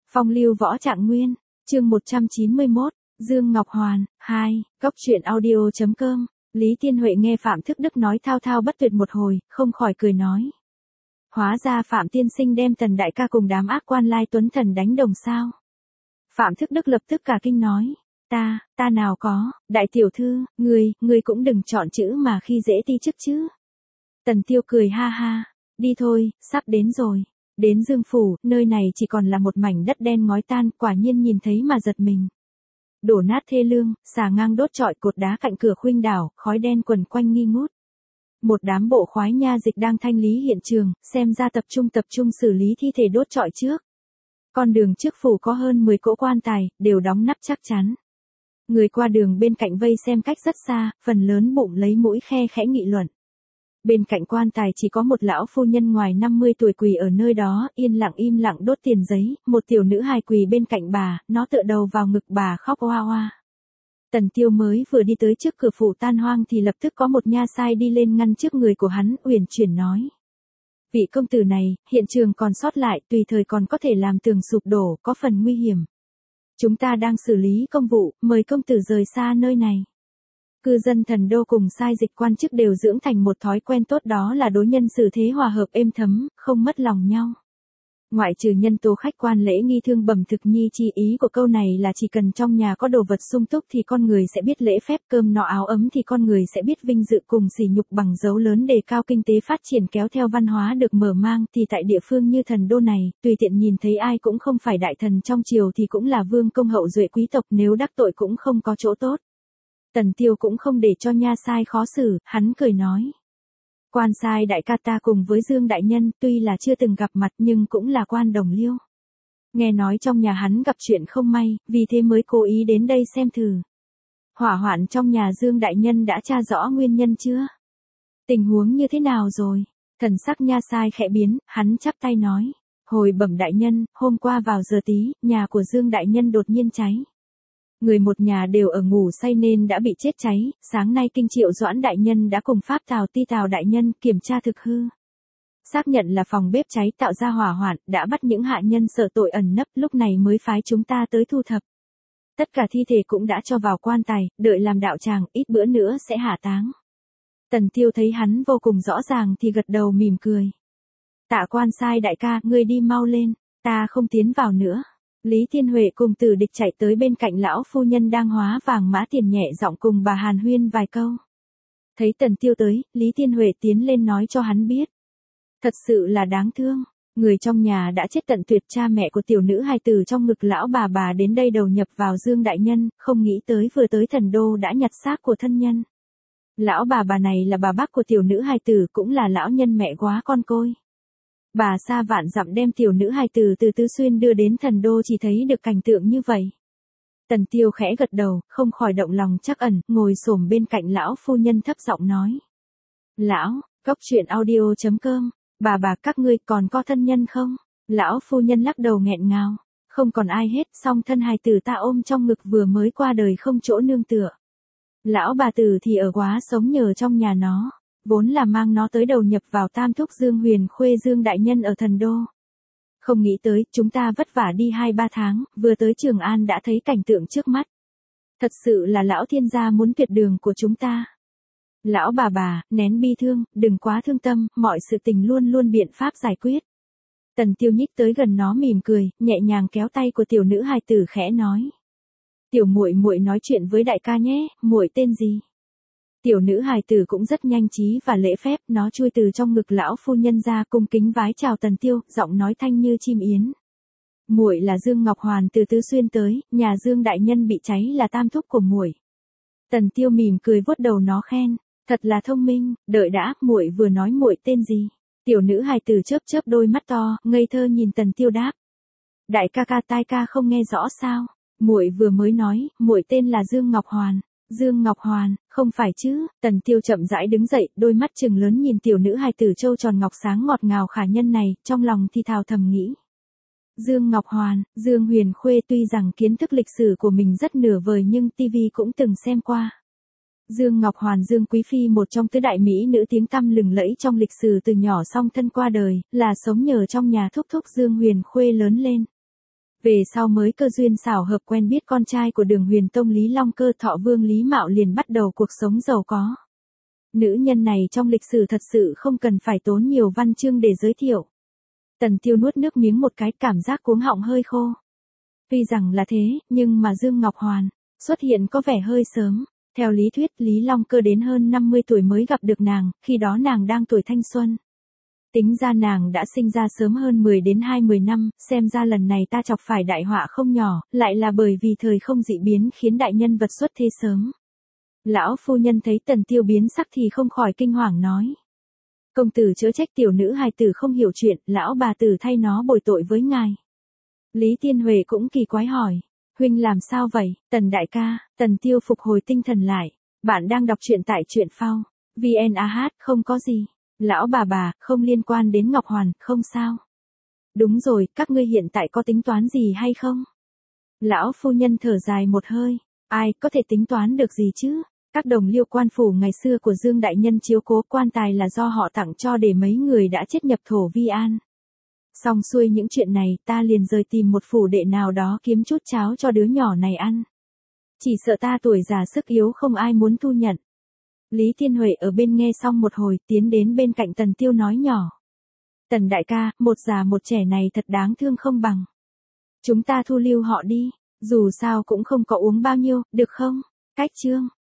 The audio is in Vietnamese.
Phong lưu võ trạng nguyên, chương 191, Dương Ngọc Hoàn, 2, Cốc truyện audio.com, Lý Tiên Huệ nghe Phạm Thức Đức nói thao thao bất tuyệt một hồi, không khỏi cười nói. Hóa ra Phạm tiên sinh đem Tần đại ca cùng đám ác quan Lai Tuấn Thần đánh đồng sao. Phạm Thức Đức lập tức cả kinh nói. Ta nào có, đại tiểu thư, ngươi cũng đừng chọn chữ mà khi dễ ti chức chứ. Tần Tiêu cười ha ha, đi thôi, sắp đến rồi. Đến Dương Phủ, nơi này chỉ còn là một mảnh đất đen ngói tan, quả nhiên nhìn thấy mà giật mình. Đổ nát thê lương, xà ngang đốt trọi cột đá cạnh cửa khuynh đảo, khói đen quần quanh nghi ngút. Một đám bộ khoái nha dịch đang thanh lý hiện trường, xem ra tập trung xử lý thi thể đốt trọi trước. Con đường trước phủ có hơn 10 cỗ quan tài, đều đóng nắp chắc chắn. Người qua đường bên cạnh vây xem cách rất xa, phần lớn bụng lấy mũi khe khẽ nghị luận. Bên cạnh quan tài chỉ có một lão phu nhân ngoài 50 tuổi quỳ ở nơi đó, im lặng đốt tiền giấy, một tiểu nữ hài quỳ bên cạnh bà, nó tựa đầu vào ngực bà khóc oa oa. Tần Tiêu mới vừa đi tới trước cửa phủ tan hoang thì lập tức có một nha sai đi lên ngăn trước người của hắn, uyển chuyển nói. Vị công tử này, hiện trường còn sót lại, tùy thời còn có thể làm tường sụp đổ, có phần nguy hiểm. Chúng ta đang xử lý công vụ, mời công tử rời xa nơi này. Cư dân Thần Đô cùng sai dịch quan chức đều dưỡng thành một thói quen tốt, đó là đối nhân xử thế hòa hợp êm thấm, không mất lòng nhau. Ngoại trừ nhân tố khách quan lễ nghi thương bẩm thực nhi chi, ý của câu này là chỉ cần trong nhà có đồ vật sung túc thì con người sẽ biết lễ phép, cơm no áo ấm thì con người sẽ biết vinh dự cùng sỉ nhục, bằng dấu lớn đề cao kinh tế phát triển kéo theo văn hóa được mở mang, thì tại địa phương như Thần Đô này, tùy tiện nhìn thấy ai cũng không phải đại thần trong triều thì cũng là vương công hậu duệ quý tộc, nếu đắc tội cũng không có chỗ tốt. Tần Tiêu cũng không để cho nha sai khó xử, hắn cười nói. Quan sai đại ca ta cùng với Dương đại nhân tuy là chưa từng gặp mặt nhưng cũng là quan đồng liêu. Nghe nói trong nhà hắn gặp chuyện không may, vì thế mới cố ý đến đây xem thử. Hỏa hoạn trong nhà Dương đại nhân đã tra rõ nguyên nhân chưa? Tình huống như thế nào rồi? Thần sắc nha sai khẽ biến, hắn chắp tay nói. Hồi bẩm đại nhân, hôm qua vào giờ tí, nhà của Dương đại nhân đột nhiên cháy. Người một nhà đều ở ngủ say nên đã bị chết cháy, sáng nay Kinh Triệu Doãn đại nhân đã cùng Pháp Tào Ti Tào đại nhân kiểm tra thực hư. Xác nhận là phòng bếp cháy tạo ra hỏa hoạn, đã bắt những hạ nhân sợ tội ẩn nấp, lúc này mới phái chúng ta tới thu thập. Tất cả thi thể cũng đã cho vào quan tài, đợi làm đạo tràng, ít bữa nữa sẽ hạ táng. Tần Tiêu thấy hắn vô cùng rõ ràng thì gật đầu mỉm cười. Tạ quan sai đại ca, ngươi đi mau lên, ta không tiến vào nữa. Lý Tiên Huệ cùng Tử Địch chạy tới bên cạnh lão phu nhân đang hóa vàng mã tiền, nhẹ giọng cùng bà hàn huyên vài câu. Thấy Tần Tiêu tới, Lý Tiên Huệ tiến lên nói cho hắn biết. Thật sự là đáng thương, người trong nhà đã chết tận tuyệt, cha mẹ của tiểu nữ hài tử trong ngực lão bà đến đây đầu nhập vào Dương đại nhân, không nghĩ tới vừa tới Thần Đô đã nhặt xác của thân nhân. Lão bà này là bà bác của tiểu nữ hài tử, cũng là lão nhân mẹ quá con côi. Bà xa vạn dặm đem tiểu nữ hài tử từ Tứ Xuyên đưa đến Thần Đô chỉ thấy được cảnh tượng như vậy. Tần Tiêu khẽ gật đầu, không khỏi động lòng trắc ẩn, ngồi xổm bên cạnh lão phu nhân thấp giọng nói. Lão, Cốc truyện audio.com, bà các ngươi còn có thân nhân không? Lão phu nhân lắc đầu nghẹn ngào, không còn ai hết, song thân hài tử ta ôm trong ngực vừa mới qua đời không chỗ nương tựa. Lão bà tử thì ở quá sống nhờ trong nhà nó. Vốn là mang nó tới đầu nhập vào tam thúc Dương Huyền Khuê Dương đại nhân ở Thần Đô. Không nghĩ tới, chúng ta vất vả đi 2-3 tháng, vừa tới Trường An đã thấy cảnh tượng trước mắt. Thật sự là lão thiên gia muốn tuyệt đường của chúng ta. Lão bà, nén bi thương, đừng quá thương tâm, mọi sự tình luôn biện pháp giải quyết. Tần Tiêu nhích tới gần nó mỉm cười, nhẹ nhàng kéo tay của tiểu nữ hài tử khẽ nói. Tiểu muội nói chuyện với đại ca nhé, muội tên gì? Tiểu nữ hài tử cũng rất nhanh trí và lễ phép, nó chui từ trong ngực lão phu nhân ra cung kính vái chào Tần Tiêu, giọng nói thanh như chim yến. Muội là Dương Ngọc Hoàn từ Tứ Xuyên tới, nhà Dương đại nhân bị cháy là tam thúc của muội. Tần Tiêu mỉm cười vuốt đầu nó khen, thật là thông minh, đợi đã, muội vừa nói muội tên gì? Tiểu nữ hài tử chớp đôi mắt to, ngây thơ nhìn Tần Tiêu đáp. Đại ca tai ca không nghe rõ sao? Muội vừa mới nói, muội tên là Dương Ngọc Hoàn. Dương Ngọc Hoàn, không phải chứ? Tần Tiêu chậm rãi đứng dậy, đôi mắt trừng lớn nhìn tiểu nữ hài tử trâu tròn ngọc sáng ngọt ngào khả nhân này, trong lòng thì thào thầm nghĩ. Dương Ngọc Hoàn, Dương Huyền Khuê tuy rằng kiến thức lịch sử của mình rất nửa vời nhưng tivi cũng từng xem qua. Dương Ngọc Hoàn Dương Quý Phi một trong tứ đại mỹ nữ tiếng tăm lừng lẫy trong lịch sử từ nhỏ song thân qua đời, là sống nhờ trong nhà thúc Dương Huyền Khuê lớn lên. Về sau mới cơ duyên xảo hợp quen biết con trai của Đường Huyền Tông Lý Long Cơ, Thọ Vương Lý Mạo, liền bắt đầu cuộc sống giàu có. Nữ nhân này trong lịch sử thật sự không cần phải tốn nhiều văn chương để giới thiệu. Tần Tiêu nuốt nước miếng một cái, cảm giác cuống họng hơi khô. Tuy rằng là thế, nhưng mà Dương Ngọc Hoàn xuất hiện có vẻ hơi sớm. Theo lý thuyết, Lý Long Cơ đến hơn 50 tuổi mới gặp được nàng, khi đó nàng đang tuổi thanh xuân. Tính ra nàng đã sinh ra sớm hơn 10 đến 20 năm, xem ra lần này ta chọc phải đại họa không nhỏ, lại là bởi vì thời không dị biến khiến đại nhân vật xuất thế sớm. Lão phu nhân thấy Tần Tiêu biến sắc thì không khỏi kinh hoàng nói. Công tử chớ trách tiểu nữ hài tử không hiểu chuyện, lão bà tử thay nó bồi tội với ngài. Lý Tiên Huệ cũng kỳ quái hỏi. Huynh làm sao vậy, Tần đại ca? Tần Tiêu phục hồi tinh thần lại. Bạn đang đọc truyện tại truyện phao. VNAH, không có gì. Lão bà, không liên quan đến Ngọc Hoàn, không sao. Đúng rồi, các ngươi hiện tại có tính toán gì hay không? Lão phu nhân thở dài một hơi. Ai có thể tính toán được gì chứ? Các đồng liêu quan phủ ngày xưa của Dương đại nhân chiếu cố, quan tài là do họ tặng cho để mấy người đã chết nhập thổ vi an. Xong xuôi những chuyện này, ta liền rời tìm một phủ đệ nào đó kiếm chút cháo cho đứa nhỏ này ăn. Chỉ sợ ta tuổi già sức yếu không ai muốn thu nhận. Lý Thiên Huệ ở bên nghe xong một hồi, tiến đến bên cạnh Tần Tiêu nói nhỏ. Tần đại ca, một già một trẻ này thật đáng thương không bằng. Chúng ta thu lưu họ đi, dù sao cũng không có uống bao nhiêu, được không? Cách chương.